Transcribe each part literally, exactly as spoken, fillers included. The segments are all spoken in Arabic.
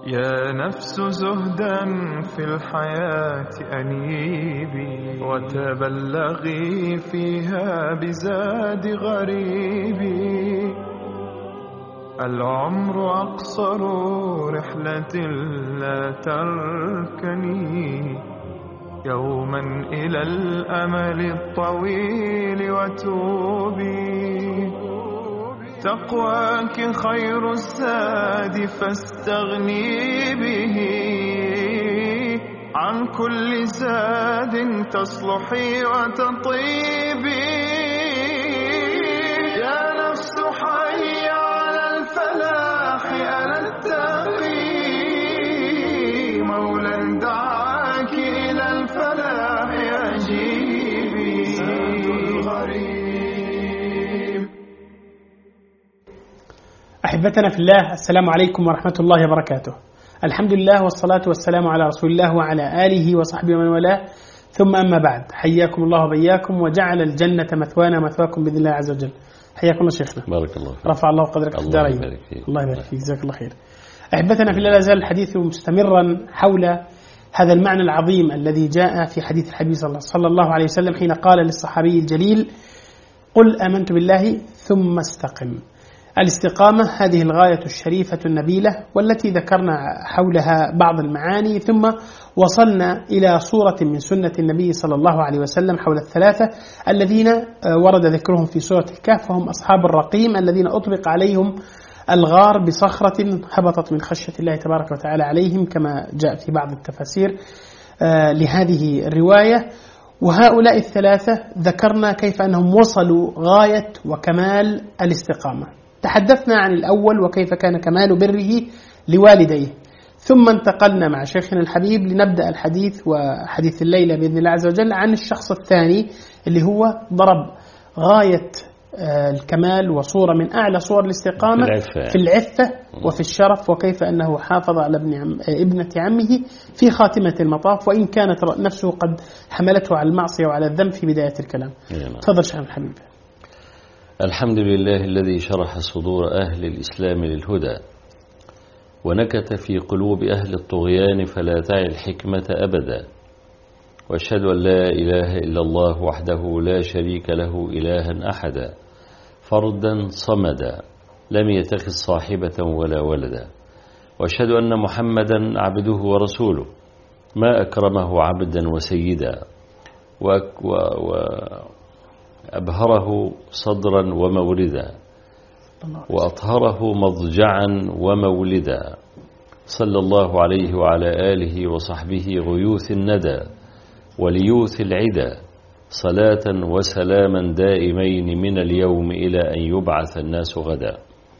يا نفس زهدا في الحياة أنيبي، وتبلغي فيها بزاد غريبي. العمر أقصر رحلة لا تركني يوما إلى الأمل الطويل وتوبي. تقواك خير الزاد فاستغني به، عن كل زاد تصلحي وتطيبي. يا نفس حي على الفلاح ألا التقي، مولا دعاك إلى الفلاح أجيبي. زاد الغريب. أحبتنا في الله، السلام عليكم ورحمة الله وبركاته. الحمد لله والصلاة والسلام على رسول الله وعلى آله وصحبه ومن والاه، ثم أما بعد. حياكم الله وبياكم، وجعل الجنة مثوانا مثواكم بإذن الله عز وجل. حياكم الله شيخنا، بارك الله فيك. رفع الله قدرك في الدارين. الله يبارك فيك، جزاك الله خير. أحبتنا في الله، لا زال الحديث مستمرا حول هذا المعنى العظيم الذي جاء في حديث الحبيب صلى الله عليه وسلم حين قال للصحابي الجليل: قل آمنت بالله ثم استقم. الاستقامة هذه الغاية الشريفة النبيلة، والتي ذكرنا حولها بعض المعاني، ثم وصلنا إلى صورة من سنة النبي صلى الله عليه وسلم حول الثلاثة الذين ورد ذكرهم في سورة الكهف، وهم أصحاب الرقيم الذين أطلق عليهم الغار بصخرة هبطت من خشية الله تبارك وتعالى عليهم، كما جاء في بعض التفاسير لهذه الرواية. وهؤلاء الثلاثة ذكرنا كيف أنهم وصلوا غاية وكمال الاستقامة. تحدثنا عن الأول وكيف كان كمال بره لوالديه، ثم انتقلنا مع شيخنا الحبيب لنبدأ الحديث وحديث الليلة بإذن الله عز وجل عن الشخص الثاني اللي هو ضرب غاية الكمال وصورة من أعلى صور الاستقامة في العفة وفي الشرف، وكيف أنه حافظ على ابن عم ابنة عمه في خاتمة المطاف، وإن كانت نفسه قد حملته على المعصية وعلى الذنب في بداية الكلام. تفضل شيخنا الحبيب. الحمد لله الذي شرح صدور أهل الإسلام للهدى، ونكت في قلوب أهل الطغيان فلا تعي الحكمة أبدا. وأشهد أن لا إله إلا الله وحده لا شريك له إلها أحدا، فردا صمدا، لم يتخذ صاحبة ولا ولدا. وأشهد أن محمدا عبده ورسوله، ما أكرمه عبدا وسيدا، وأبهره صدرا وموردا، وأطهره مضجعا ومولدا. صلى الله عليه وعلى آله وصحبه غيوث الندى وليوث العدا، صلاة وسلاما دائمين من اليوم إلى أن يبعث الناس غدا.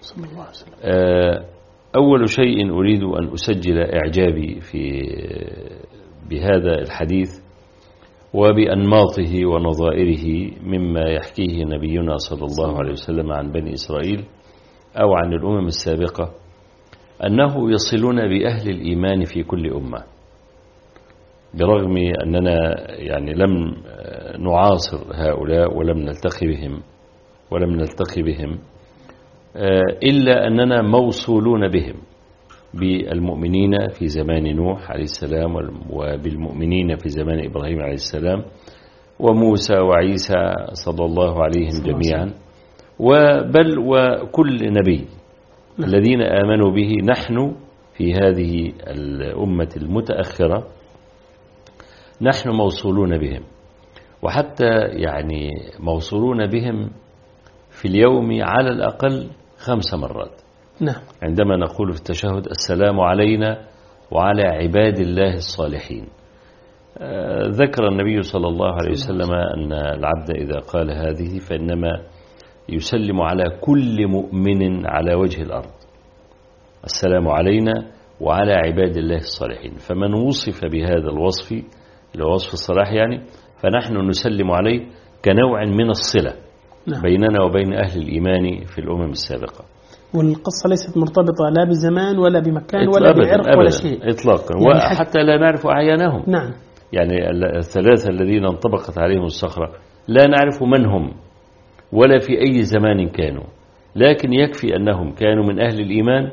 أول شيء أريد أن أسجل إعجابي في بهذا الحديث وبأنماطه ونظائره مما يحكيه نبينا صلى الله عليه وسلم عن بني إسرائيل أو عن الأمم السابقة، أنه يصلون بأهل الإيمان في كل أمة، برغم أننا يعني لم نعاصر هؤلاء ولم نلتقي بهم ولم نلتقي بهم إلا أننا موصولون بهم، بالمؤمنين في زمان نوح عليه السلام، وبالمؤمنين في زمان إبراهيم عليه السلام، وموسى وعيسى صلى الله عليهم جميعا، وبل وكل نبي الذين آمنوا به. نحن في هذه الأمة المتأخرة نحن موصولون بهم، وحتى يعني موصولون بهم في اليوم على الأقل خمس مرات. نعم. عندما نقول في التشهد: السلام علينا وعلى عباد الله الصالحين. آه ذكر النبي صلى الله عليه وسلم أن العبد إذا قال هذه فإنما يسلم على كل مؤمن على وجه الأرض. السلام علينا وعلى عباد الله الصالحين. فمن وصف بهذا الوصف، لوصف الصلاح يعني، فنحن نسلم عليه كنوع من الصلة نعم. بيننا وبين أهل الإيمان في الأمم السابقة. والقصة ليست مرتبطة لا بزمان ولا بمكان ولا بعرق ولا شيء إطلاقا، يعني وحتى لا نعرف أعيانهم. نعم. يعني الثلاثة الذين انطبقت عليهم الصخرة لا نعرف من هم ولا في أي زمان كانوا، لكن يكفي أنهم كانوا من أهل الإيمان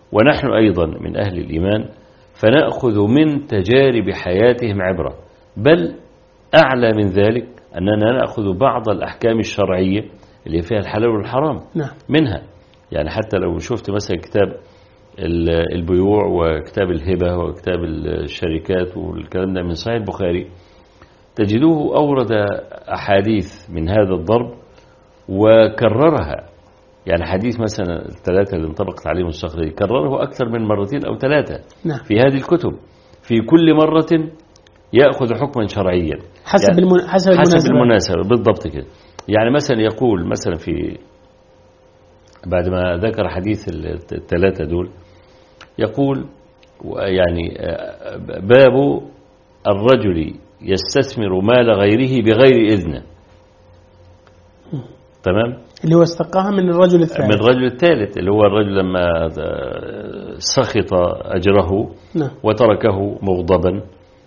ونحن أيضا من أهل الإيمان فنأخذ من تجارب حياتهم عبرة، بل أعلى من ذلك أننا نأخذ بعض الأحكام الشرعية اللي فيها الحلال والحرام نعم. منها. يعني حتى لو شفت مثلا كتاب البيوع وكتاب الهبة وكتاب الشركات والكلام ده من صحيح البخاري، تجدوه أورد أحاديث من هذا الضرب وكررها. يعني حديث مثلا الثلاثة اللي انطبقت عليهم الصخرة دي كرره أكثر من مرتين أو ثلاثة نعم. في هذه الكتب، في كل مرة يأخذ حكما شرعيا حسب, يعني المن... حسب, حسب المناسبة بالضبط كده. يعني مثلا يقول مثلا في بعد ما ذكر حديث الثلاثة دول يقول يعني باب الرجل يستثمر مال غيره بغير إذنه، تمام، اللي هو استقاها من الرجل الثالث من الرجل الثالث اللي هو الرجل لما سخط أجره نعم. وتركه مغضبا،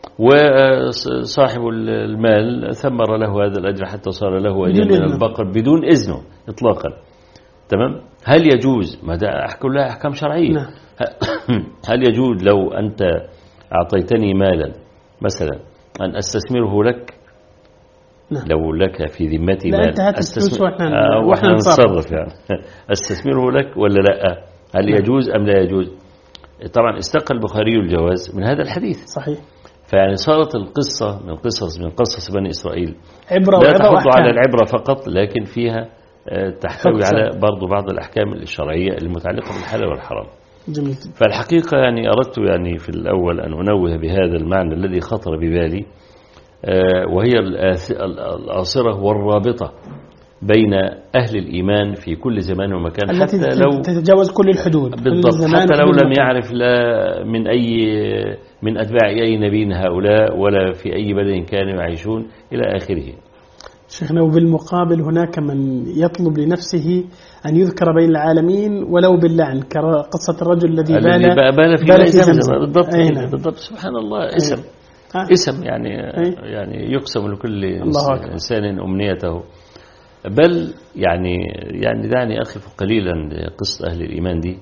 وصاحب المال ثمر له هذا الأجر حتى صار له أجر من البقر بدون إذنه إطلاقا، تمام. هل يجوز؟ ما ده كلها أحكام شرعية نعم. هل يجوز لو أنت أعطيتني مالا مثلا أن أستثمره لك؟ نعم. لو لك في ذمتي لا مال أنت هتستثمر أستثمر آه وإحنا نتصرف يعني أستثمره لك ولا لا؟ هل نعم. يجوز أم لا يجوز؟ طبعا استقى البخاري الجواز من هذا الحديث صحيح. فيعني صارت القصة من قصص من قصص بني إسرائيل عبرة لا تحض على العبرة فقط، لكن فيها تحتوي على برضو بعض الأحكام الشرعية المتعلقة بالحلال والحرام. جميل. فالحقيقة يعني أردت يعني في الأول أن أنوه بهذا المعنى الذي خطر ببالي، وهي الآصرة والرابطة بين أهل الإيمان في كل زمان ومكان، حتى لو تتجاوز كل الحدود بالضبط، حتى لو لم يعرف لا من أي من أتباع أي نبي هؤلاء ولا في أي بلد كانوا يعيشون إلى آخره. شيخنا، وبالمقابل هناك من يطلب لنفسه أن يذكر بين العالمين ولو باللعن، كقصة الرجل الذي بال بال في بال زمزم. بالضبط بالضبط. سبحان الله، اسم أه. اسم يعني أه. يعني يقسم لكل إنسان أمنيته. بل يعني يعني دعني أخف قليلا قصة أهل الإيمان دي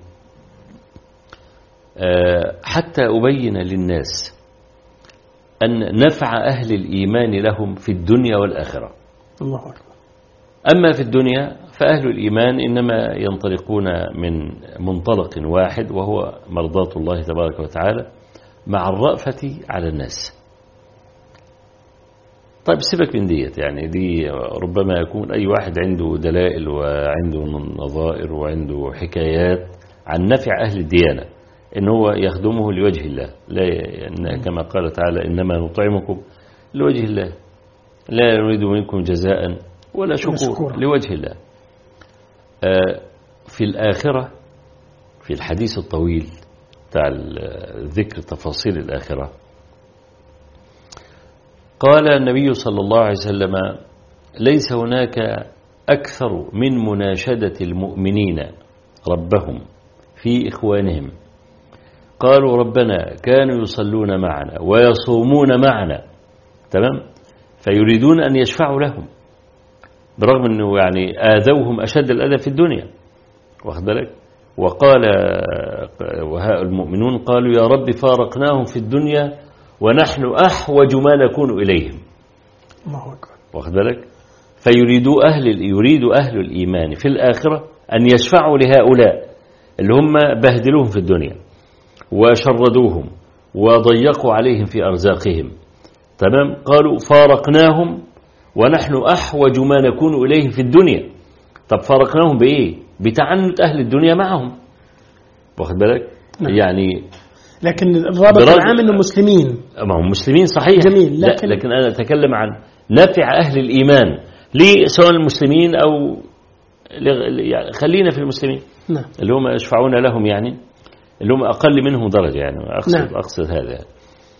حتى أبين للناس أن نفع أهل الإيمان لهم في الدنيا والآخرة. الله أكبر. أما في الدنيا فأهل الإيمان إنما ينطلقون من منطلق واحد وهو مرضاة الله تبارك وتعالى مع الرأفة على الناس. طيب سيبك من ديت، يعني دي ربما يكون أي واحد عنده دلائل وعنده نظائر وعنده حكايات عن نفع أهل الديانة إن هو يخدمه لوجه الله، لا كما قال تعالى إنما نطعمكم لوجه الله لا نريد منكم جزاء ولا شكور لوجه الله. في الآخرة في الحديث الطويل بتاع ذكر تفاصيل الآخرة قال النبي صلى الله عليه وسلم ليس هناك أكثر من مناشدة المؤمنين ربهم في إخوانهم. قالوا ربنا كانوا يصلون معنا ويصومون معنا، تمام، فيريدون أن يشفعوا لهم برغم أنه يعني آذوهم أشد الأذى في الدنيا، واخد بالك. وقال وهؤلاء المؤمنون قالوا يا رب فارقناهم في الدنيا ونحن أحوج ما نكون إليهم، واخد بالك. فيريدوا أهل يريد أهل الإيمان في الآخرة أن يشفعوا لهؤلاء اللي هم بهدلوهم في الدنيا وشردوهم وضيقوا عليهم في أرزاقهم، تمام. قالوا فارقناهم ونحن أحوج ما نكون إليه في الدنيا. طب فارقناهم بإيه؟ بتعنت أهل الدنيا معهم، واخد بالك. نعم. يعني لكن الرابط العام أنه مسلمين، ما هم مسلمين صحيح، جميل. لكن, لا لكن أنا أتكلم عن نفع أهل الإيمان ليه، سواء المسلمين أو يعني خلينا في المسلمين. نعم. اللي هم يشفعون لهم، يعني اللي هم أقل منهم درجة، يعني أقصد, نعم. أقصد هذا يعني.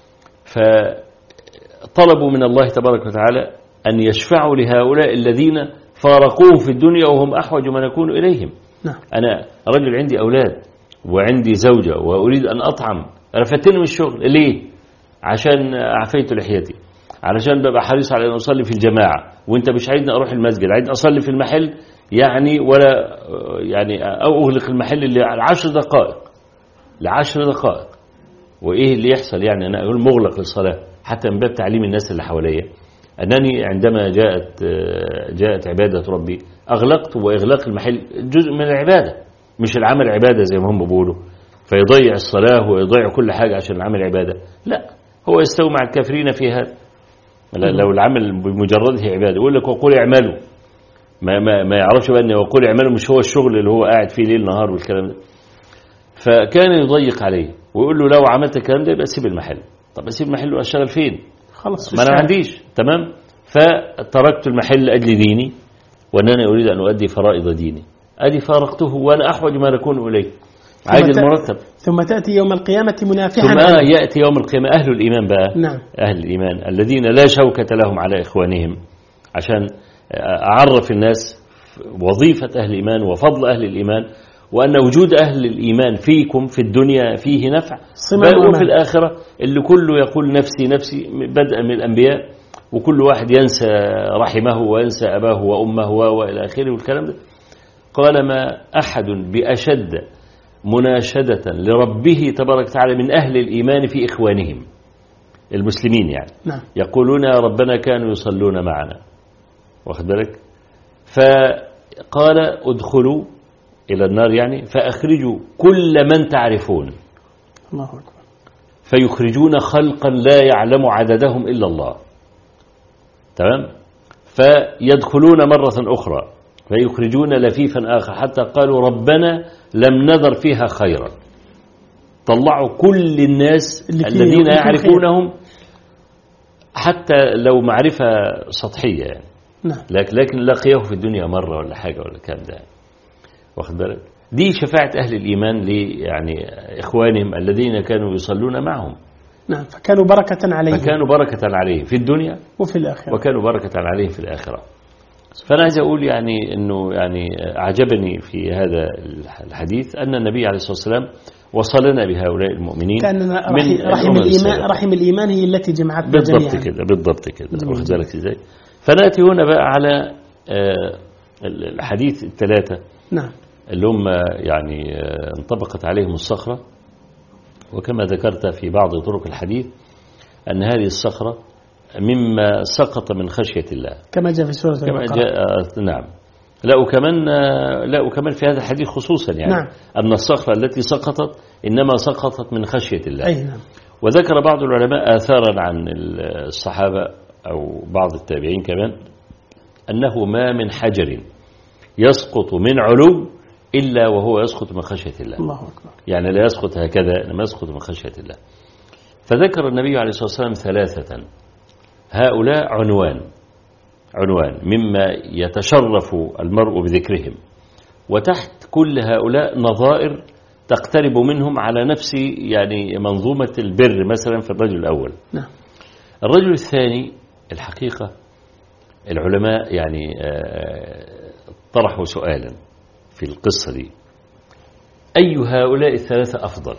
فطلبوا من الله تبارك وتعالى أن يشفعوا لهؤلاء الذين فارقوه في الدنيا وهم أحوج ما نكون إليهم. نعم. أنا رجل عندي أولاد وعندي زوجة وأريد أن أطعم، رفدتني من الشغل ليه؟ عشان عفيت لحيتي، علشان ببقى حريص على أن أصلي في الجماعة، وأنت مش عايزني أروح المسجد، عايزني أصلي في المحل يعني، ولا يعني أو أغلق المحل اللي على عشر دقائق، لعشر دقائق. وإيه اللي يحصل؟ يعني أنا أقول مغلق للصلاة حتى من باب تعليم الناس اللي حواليا أنني عندما جاءت جاءت عبادة ربي أغلقت، وإغلاق المحل جزء من العبادة، مش العمل عبادة زي ما هم بيقولوا فيضيع الصلاة ويضيع كل حاجة عشان العمل عبادة. لا، هو يستوي مع الكافرين في هذا. لو العمل بمجرده عبادة يقول لك وقول اعملوا، ما, ما, ما يعرفش بقى أن وقول اعملوا مش هو الشغل اللي هو قاعد فيه ليل نهار والكلام ده. فكان يضيق عليه ويقول له لو عملت الكلام ده يبقى سيب المحل. طب اسيب المحل واشتغل فين؟ خلاص ما انا ما عنديش. تمام. فتركت المحل لاجل ديني وانني اريد ان اؤدي فرائض ديني، ادي فارقته وانا احوج ما نكون اليه، عايز المرتب. ثم تاتي يوم القيامه منافحا. ثم آه ياتي يوم القيامه اهل الايمان بقى. نعم. اهل الايمان الذين لا شوكه لهم على اخوانهم، عشان اعرف الناس وظيفه اهل الايمان وفضل اهل الايمان، وأن وجود أهل الإيمان فيكم في الدنيا فيه نفع، وفي الآخرة اللي كله يقول نفسي نفسي بدءا من الأنبياء، وكل واحد ينسى رحمه وينسى أباه وأمه وإلى آخره والكلام ده. قال ما أحد بأشد مناشدة لربه تبارك وتعالى من أهل الإيمان في إخوانهم المسلمين، يعني نعم. يقولون يا ربنا كانوا يصلون معنا، واخد بالك؟ فقال ادخلوا إلى النار يعني فأخرجوا كل من تعرفون. الله أكبر. فيخرجون خلقا لا يعلم عددهم إلا الله. تمام. فيدخلون مرة أخرى فيخرجون لفيفا آخر حتى قالوا ربنا لم نذر فيها خيرا. طلعوا كل الناس الذين يعرفونهم حتى لو معرفة سطحية يعني. نعم. لكن لكن لقيه في الدنيا مرة ولا حاجة ولا كام ده، واخد بالك؟ دي شفاعة أهل الإيمان لي يعني إخوانهم الذين كانوا يصلون معهم. نعم. فكانوا بركة عليهم. فكانوا بركة عليهم في الدنيا وفي الآخرة. وكانوا بركة عليهم في الآخرة. فأنا عايز أقول يعني إنه يعني أعجبني في هذا الحديث أن النبي عليه الصلاة والسلام وصلنا بهؤلاء المؤمنين. كأننا رحم الإيمان رحم الإيمان هي التي جمعتنا جميعا. بالضبط كده بالضبط كده. واخد بالك إزاي؟ فنأتي هنا بقى على الحديث الثلاثة. نعم. اللي هم يعني انطبقت عليهم الصخرة، وكما ذكرت في بعض طرق الحديث أن هذه الصخرة مما سقط من خشية الله كما جاء في سورة كما جاء. نعم. لا وكمان لا وكمان في هذا الحديث خصوصا يعني نعم. أن الصخرة التي سقطت إنما سقطت من خشية الله. أي نعم. وذكر بعض العلماء آثارا عن الصحابة أو بعض التابعين كمان أنه ما من حجر يسقط من علو إلا وهو يسقط من خشية الله. الله أكبر. يعني لا يسقط هكذا، إنما يسقط من خشية الله. فذكر النبي عليه الصلاة والسلام ثلاثة، هؤلاء عنوان عنوان مما يتشرف المرء بذكرهم، وتحت كل هؤلاء نظائر تقترب منهم على نفس يعني منظومة البر مثلا في الرجل الأول. نعم. الرجل الثاني الحقيقة العلماء يعني طرحوا سؤالا في القصة دي، أي هؤلاء الثلاثة أفضل؟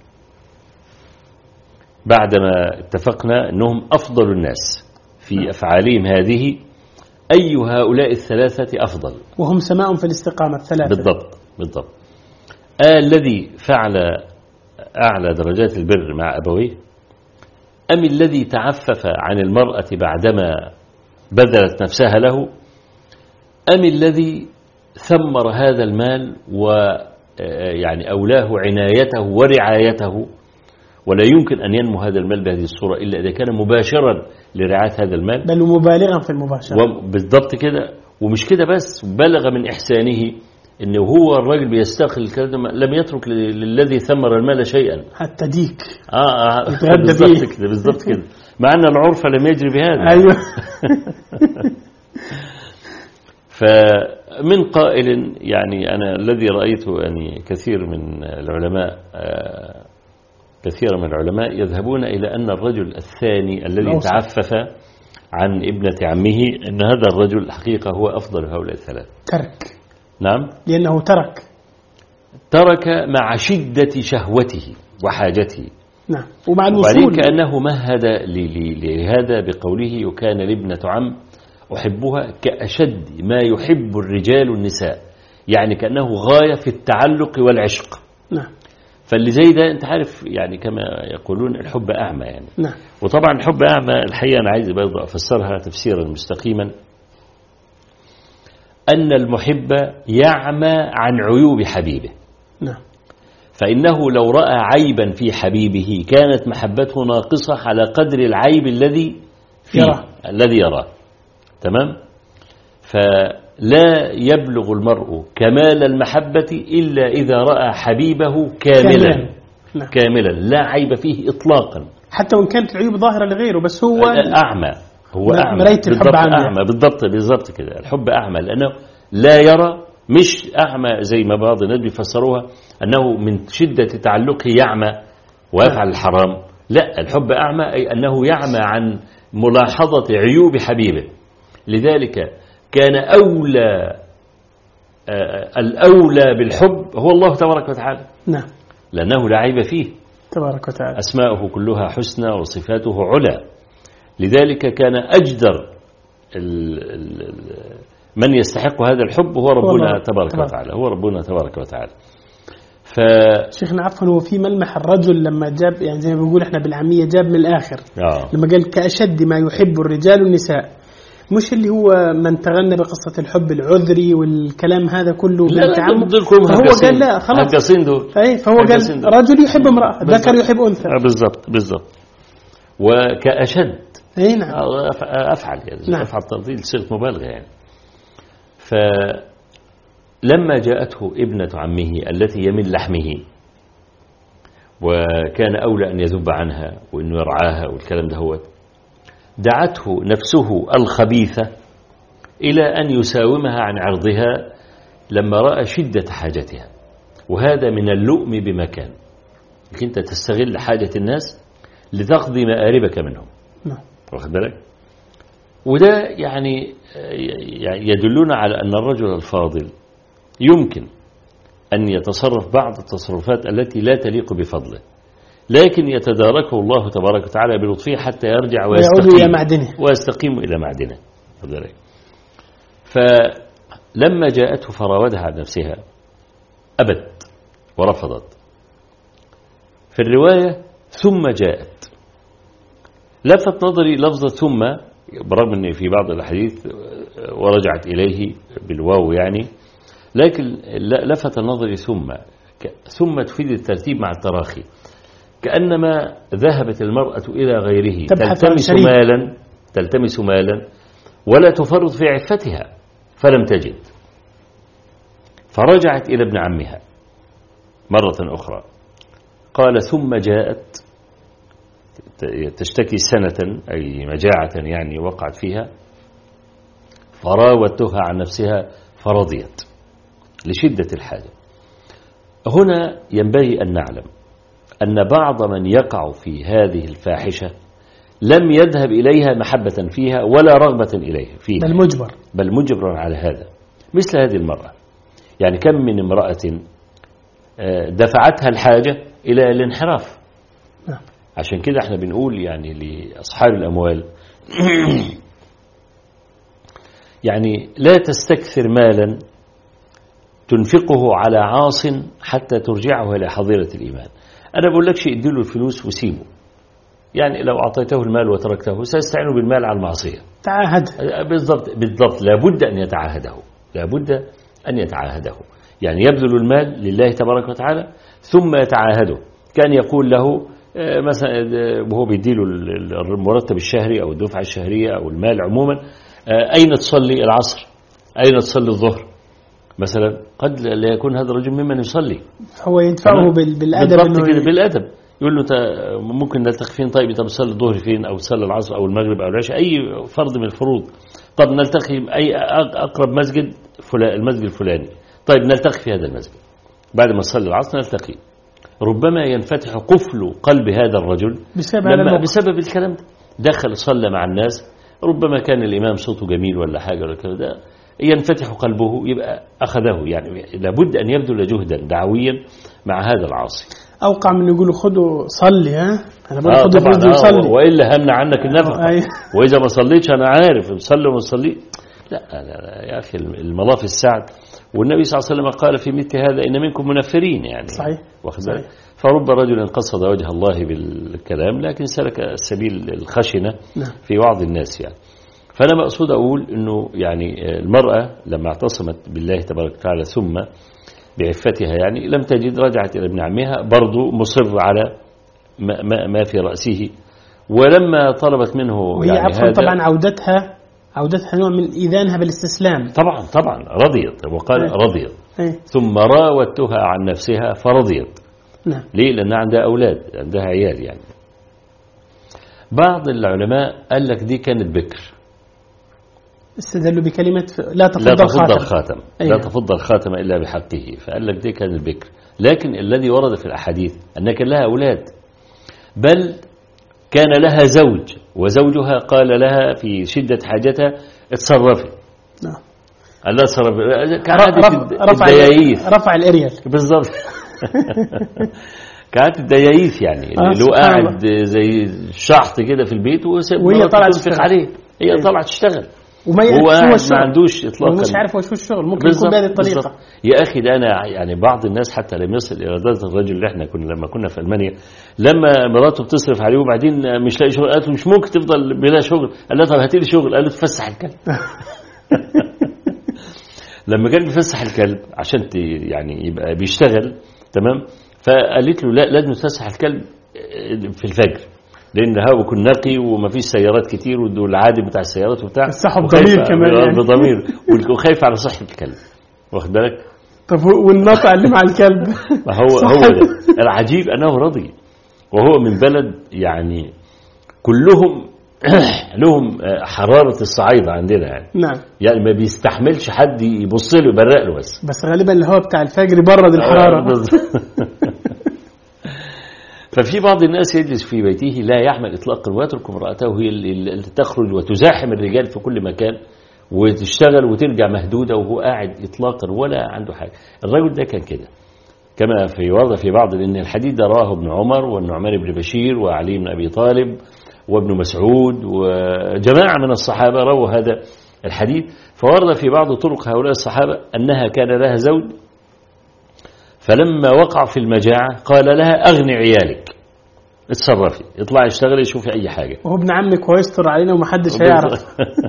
بعدما اتفقنا أنهم أفضل الناس في أفعالهم هذه، أي هؤلاء الثلاثة أفضل؟ وهم سماء في الاستقامة الثلاثة. بالضبط بالضبط. آه الذي فعل أعلى درجات البر مع أبويه، أم الذي تعفف عن المرأة بعدما بذلت نفسها له، أم الذي ثمر هذا المال ويعني أولاه عنايته ورعايته، ولا يمكن أن ينمو هذا المال بهذه الصورة إلا إذا كان مباشرا لرعاية هذا المال، بل مبالغا في المباشرة. بالضبط كده. ومش كده بس، بلغ من إحسانه إنه هو الراجل بيستخل الكلام، لم يترك للذي ثمر المال شيئا حتى ديك آه, آه بالضبط كده بالضبط كده، مع أن العرف لم يجري بهذا. أيوه. فمن قائل يعني أنا الذي رأيته يعني كثير من العلماء آه كثير من العلماء يذهبون إلى أن الرجل الثاني الذي أوصف. تعفف عن ابنة عمه أن هذا الرجل الحقيقة هو أفضل هؤلاء الثلاثة. ترك. نعم. لأنه ترك ترك مع شدة شهوته وحاجته. نعم. ومع الوصول. وبعدين كأنه مهد لهذا بقوله وكان لابنة عم أحبها كأشد ما يحب الرجال النساء، يعني كأنه غاية في التعلق والعشق. نعم. فاللي زي ده أنت عارف يعني كما يقولون الحب أعمى يعني. نعم. وطبعا الحب أعمى الحقيقة أنا عايز برضه أفسرها تفسيرا مستقيما، أن المحب يعمى عن عيوب حبيبه. نعم. فإنه لو رأى عيبا في حبيبه كانت محبته ناقصة على قدر العيب الذي فيه يرى. الذي يراه. تمام. فلا يبلغ المرء كمال المحبة إلا إذا رأى حبيبه كاملا كاملا. نعم. كاملا لا عيب فيه إطلاقا، حتى وإن كانت العيوب ظاهرة لغيره، بس هو أعمى. هو أعمى مراية الحب بالضبط. أعمى. أعمى بالضبط بالضبط كده. الحب أعمى لأنه لا يرى، مش أعمى زي ما بعض الناس بيفسروها أنه من شدة تعلقه يعمى ويفعل الحرام. لا، الحب أعمى أي أنه يعمى عن ملاحظة عيوب حبيبه. لذلك كان أولى الأولى بالحب هو الله تبارك وتعالى. نعم. لأنه لا عيب فيه تبارك وتعالى، أسماؤه كلها حسنى وصفاته علا. لذلك كان أجدر من يستحق هذا الحب هو ربنا تبارك وتعالى، هو ربنا تبارك وتعالى. ف شيخنا عفوا، هو في ملمح الرجل لما جاب، يعني زي ما بيقول احنا بالعامية، جاب من الآخر. آه. لما قال كأشد ما يحب الرجال والنساء، مش اللي هو من تغنى بقصة الحب العذري والكلام هذا كله بالتعمق. فهو قال لا خلاص، أي فهو قال رجل يحب امرأة، ذكر يحب أنثى. بالضبط بالضبط. وكأشد أي نعم. أفعل يعني نعم. أفعل تفضيل صيغة مبالغة يعني. فلما جاءته ابنة عمه التي يمن لحمه وكان أولى أن يذب عنها وأنه يرعاها والكلام ده، هو دعته نفسه الخبيثة إلى أن يساومها عن عرضها لما رأى شدة حاجتها. وهذا من اللؤم بمكان، أنت تستغل حاجة الناس لتقضي مآربك منهم. نعم. واخد بالك؟ وده يعني يدلنا على أن الرجل الفاضل يمكن أن يتصرف بعض التصرفات التي لا تليق بفضله، لكن يتداركه الله تبارك وتعالى بلطفه حتى يرجع ويستقيم إلى معدنه ويستقيم إلى معدنه. فلما جاءته فراودها عن نفسها أبت ورفضت. في الرواية ثم جاءت، لفت نظري لفظة ثم، برغم أن في بعض الحديث ورجعت إليه بالواو يعني، لكن لفت نظري ثم. ثم تفيد الترتيب مع التراخي، كأنما ذهبت المرأة إلى غيره تلتمس مالا تلتمس مالا ولا تفرط في عفتها فلم تجد، فرجعت إلى ابن عمها مرة أخرى. قال ثم جاءت تشتكي سنة أي مجاعة يعني وقعت فيها، فراودتها عن نفسها فرضيت لشدة الحاجة. هنا ينبغي أن نعلم أن بعض من يقع في هذه الفاحشة لم يذهب إليها محبة فيها ولا رغبة إليها فيها، بل مجبر بل مجبر على هذا. مثل هذه المرأة، يعني كم من امرأة دفعتها الحاجة إلى الانحراف. عشان كده احنا بنقول يعني لأصحاب الأموال يعني لا تستكثر مالا تنفقه على عاص حتى ترجعه إلى حظيرة الإيمان. أنا بقول لك شيء، اديله الفلوس وسيبه، يعني لو أعطيته المال وتركته سيستعين بالمال على المعصية. تعاهد. بالضبط بالضبط، لابد أن يتعاهده، لابد أن يتعاهده، يعني يبذل المال لله تبارك وتعالى ثم يتعاهده. كان يقول له مثلا وهو بيديله المرتب الشهري أو الدفعة الشهرية أو المال عموما، أين تصلي العصر، أين تصلي الظهر مثلا، قد لا يكون هذا الرجل ممن يصلي، هو يدفعه بالأدب، بالأدب يقول له ممكن نلتقي فين، طيب انت بتصلي الظهر فين، او تصلي العصر او المغرب او العشاء، اي فرض من الفروض. طب نلتقي اي اقرب مسجد، المسجد الفلاني، طيب نلتقي في هذا المسجد بعد ما نصلي العصر نلتقي. ربما ينفتح قفل قلب هذا الرجل بسبب, لما بسبب الكلام ده. دخل صلى مع الناس، ربما كان الإمام صوته جميل ولا حاجة ولا كذا، ينفتح قلبه، يبقى أخذه. يعني لابد أن يبذل جهدا دعويا مع هذا العاصي. أوقع من يقولوا خدوا صلي، ها أنا بقول آه خدوا فلوس وصلي، وإلا همنع عنك النفقة. آه وإذا ما صليتش أنا عارف صلي وما صلي. لا, لا لا يا أخي، الملاف السعد. والنبي صلى الله عليه وسلم قال في مثل هذا إن منكم منفرين، يعني صحيح, واخد صحيح. فرب رجل قصد وجه الله بالكلام لكن سلك السبيل الخشنة في وعظ الناس يعني. فأنا مقصود أقول أنه يعني المرأة لما اعتصمت بالله تبارك وتعالى ثم بعفتها يعني لم تجد، رجعت إلى ابن عمها برضو مصر على ما, ما, ما في رأسه. ولما طلبت منه وهي يعني عفوا طبعا عودتها عودتها نوع من إذانها بالاستسلام. طبعا طبعا رضيت، وقال أي. رضيت أي. ثم راودتها عن نفسها فرضيت. نعم. ليه؟ لأن عندها أولاد، عندها عيال يعني. بعض العلماء قال لك دي كانت بكر، استدلوا بكلمة لا تفض لا تفض الخاتم, الخاتم. لا تفض الخاتم إلا بحقه، فقال لك دي كانت بكر. لكن الذي ورد في الأحاديث أن كان لها أولاد، بل كان لها زوج وزوجها قال لها في شدة حاجتها اتصرفي. نعم. قال لها تصرفي كعادة الدياييث، رفع الاريال بالضبط. كانت الدياييث يعني اللي آه له قاعد زي الشحط كده في البيت وهي طلعت تنفق عليه، هي طلعت تشتغل وما هو ما عندوش اطلاقا، مش عارف وش الشغل، ممكن يكون بهذه الطريقه. يا اخي ده انا يعني بعض الناس حتى لم يصل الى درجه الرجل اللي احنا كنا لما كنا في المانيا، لما مراته بتصرف عليه وبعدين مش لاقي شغل قالت له مش ممكن تفضل بلا شغل، قال لها طب هاتي لي شغل، قال له تفسح الكلب. لما كان بيفسح الكلب عشان يعني يبقى بيشتغل تمام، فقالت له لا لازم تفسح الكلب في الفجر لان الهواء بيكون نقي وما فيش سيارات كتير والعادي بتاع السيارات وبتاع، صح بضمير كمان يعني. بضمير وخايف على صحه الكلب، واخد بالك. طب والنطع اللي مع الكلب هو هو ده. العجيب انه رضي وهو من بلد يعني كلهم لهم حراره الصعايده عندنا يعني. نعم. يعني ما بيستحملش حد يبص له يبرق له بس بس غالبا الهواء بتاع الفجر برد الحراره. ففي بعض الناس يجلس في بيته لا يعمل إطلاقا ويترك امرأته هي اللي تخرج وتزاحم الرجال في كل مكان وتشتغل وترجع مهدودة وهو قاعد إطلاقا ولا عنده حاجة. الرجل ده كان كده كما في ورد في بعض، لأن الحديث ده رواه ابن عمر والنعمان بن بشير وعلي بن أبي طالب وابن مسعود وجماعة من الصحابة رووا هذا الحديث. فورد في بعض طرق هؤلاء الصحابة أنها كان لها زوج فلما وقع في المجاعة قال لها أغني عيالك، اتصرفي، اطلعي اشتغلي شوفي أي حاجة، وهو ابن عمك ويستر علينا ومحدش هيعرف.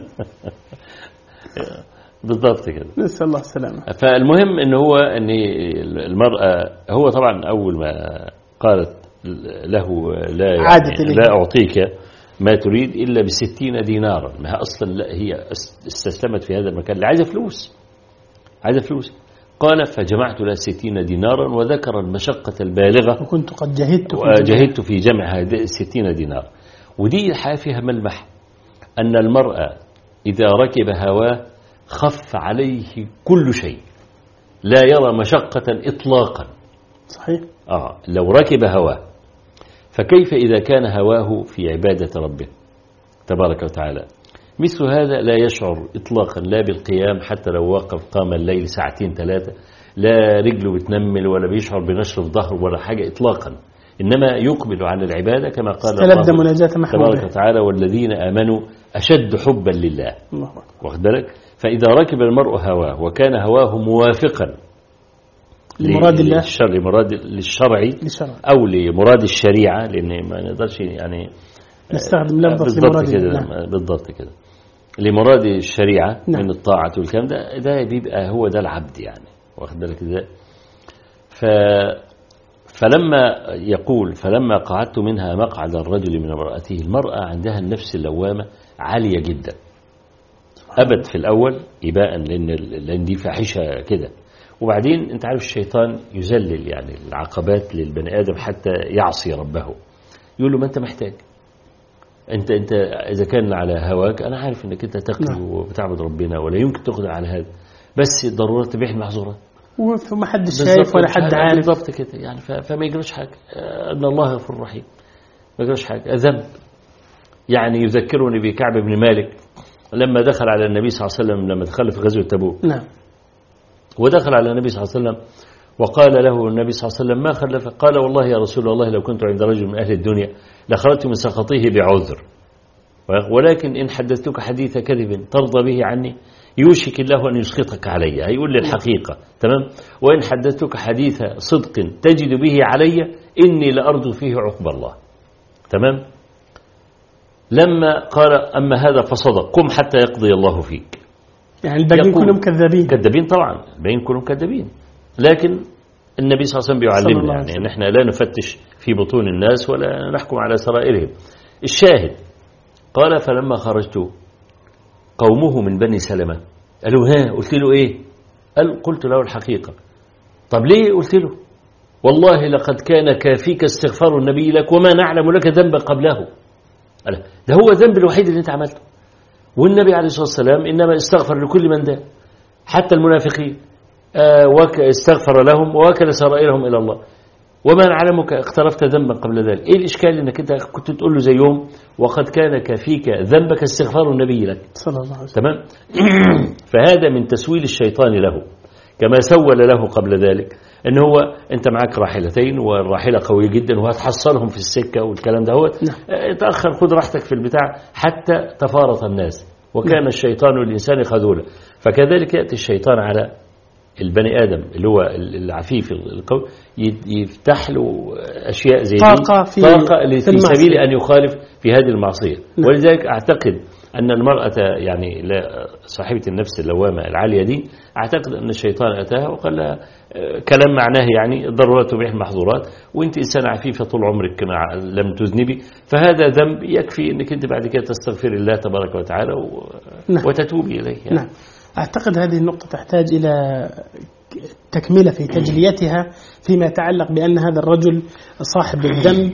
بالضبط كده، نسأل الله السلامة. فالمهم ان هو ان المرأة هو طبعا أول ما قالت له لا, يعني لا أعطيك ما تريد إلا بستين دينارا، ما أصلا لا هي استسلمت في هذا المكان، عايزة فلوس عايزة فلوس قال فجمعت له ستين دينارا، وذكر المشقة البالغة وكنت قد جهدت في وجهدت في جمع هذه الستين دينار. ودي الحياة فيها ملمح أن المرأة إذا ركب هواه خف عليه كل شيء، لا يرى مشقة إطلاقا. صحيح. آه لو ركب هواه، فكيف إذا كان هواه في عبادة ربه تبارك وتعالى؟ مثل هذا لا يشعر إطلاقا لا بالقيام، حتى لو وقف قام الليل ساعتين ثلاثة لا رجله بتنمل ولا بيشعر بنشر الظهر ولا حاجة إطلاقا، إنما يقبل على العبادة كما قال الله تبارك وتعالى والذين آمنوا أشد حبا لله. واخد بالك؟ فإذا ركب المرء هواه وكان هواه موافقا لمراد الله للشرع مراد للشرعي أو لمراد الشريعة، لأن ما نقدرش يعني نستخدم لفظ لمراد الله بالضبط كده لمراد الشريعة نعم. من الطاعة والكلام ده ده بيبقى هو ده العبد يعني، واخد بالك ازاي؟ ف فلما يقول فلما قعدت منها مقعد الرجل من امرأته، المرأة عندها النفس اللوامة عالية جدا، أبد في الأول إباء لأن لأن دي فاحشة كده، وبعدين أنت عارف الشيطان يذلل يعني العقبات للبني آدم حتى يعصي ربه، يقول له ما أنت محتاج، أنت أنت إذا كان على هواك أنا عارف أنك أنت تقي وبتعبد ربنا ولا يمكن تقدر على هذا، بس الضرورة تبيح المحظورات وما حد شايف ولا حد عارف بالضبط كده يعني، فما يجرش حاجة، أن الله غفور رحيم، ما يجرش حاجة. ذنب يعني يذكرني بكعب بن مالك لما دخل على النبي صلى الله عليه وسلم لما دخل في غزوة تبوك. نعم. ودخل على النبي صلى الله عليه وسلم وقال له النبي صلى الله عليه وسلم ما خلفك؟ قال والله يا رسول الله لو كنت عند رجل من أهل الدنيا لخرجت من سخطه بعذر، ولكن إن حدثتك حديث كذب ترضى به عني، يوشك الله أن يسخطك علي، هيقول لي الحقيقة. تمام. وإن حدثتك حديث صدق تجد به علي إني لأرجو فيه عقب الله. تمام. لما قال أما هذا فصدق قم حتى يقضي الله فيك. يعني الباقيين كلهم كذابين. كذابين طبعا، الباقيين كلهم كذابين. لكن النبي صلى الله عليه وسلم بيعلمنا يعني ان احنا لا نفتش في بطون الناس ولا نحكم على سرائرهم. الشاهد قال فلما خرجت قومه من بني سلمة قالوا ها، قلت له ايه؟ قال قلت له الحقيقة. طب ليه قلت له؟ والله لقد كان كافيك استغفار النبي لك وما نعلم لك ذنبا قبله. قال ده هو الذنب الوحيد اللي انت عملته، والنبي عليه الصلاة والسلام إنما استغفر لكل من دان حتى المنافقين، آه استغفر لهم ووكل سرائرهم إلى الله، وما نعلمك اقترفت ذنبا قبل ذلك. إيه الإشكال إنك أنت كنت تقول له زيهم وقد كان كافيك ذنبك استغفار النبي لك صلى الله عليه وسلم. تمام. فهذا من تسويل الشيطان له، كما سول له قبل ذلك ان هو انت معك راحلتين والراحله قويه جدا وهتحصلهم في السكه والكلام ده هو اتاخر، خد راحتك في البتاع حتى تفارط الناس، وكان الشيطان الانسان خذولا. فكذلك ياتي الشيطان على البني ادم اللي هو العفيف القوي، يفتح له اشياء زي طاقه في, طاقة في, في سبيل ان يخالف في هذه المعصيه. نعم. ولذلك اعتقد أن المرأة يعني صاحبة النفس اللوامة العالية دي، أعتقد أن الشيطان أتاها وقال لها كلام معناه يعني الضرورات تبيح المحظورات، وأنت إنسان عفيفة طول عمرك لم تذنبي، فهذا ذنب يكفي أنك أنت بعد كده تستغفر الله تبارك وتعالى و... نعم. وتتوبي إليه يعني. نعم. أعتقد هذه النقطة تحتاج إلى تكملة في تجليتها فيما يتعلق بأن هذا الرجل صاحب الذنب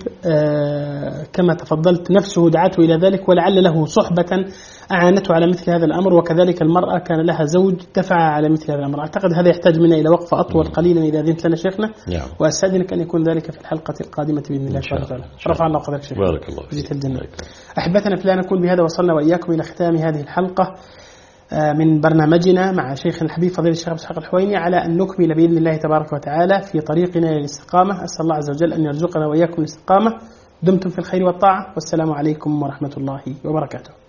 كما تفضلت نفسه دعته إلى ذلك، ولعل له صحبة أعانته على مثل هذا الأمر، وكذلك المرأة كان لها زوج دفع على مثل هذا الأمر. أعتقد هذا يحتاج منا إلى وقفة أطول قليلا إذا أذنت لنا شيخنا، وأستأذنك أن يكون ذلك في الحلقة القادمة بإذن الله سبحانه وتعالى. رفع الله قدرك شيخنا. بارك الله فيك. الجنة. أحبتنا في الله، نكون بهذا وصلنا وإياكم إلى ختام هذه الحلقة من برنامجنا مع شيخنا الحبيب فضيلة الشيخ عبد الحق الحويني، على أن نكمل بإذن الله تبارك وتعالى في طريقنا للاستقامة. أسأل الله عز وجل أن يرزقنا وإياكم الاستقامة. دمتم في الخير والطاعة، والسلام عليكم ورحمة الله وبركاته.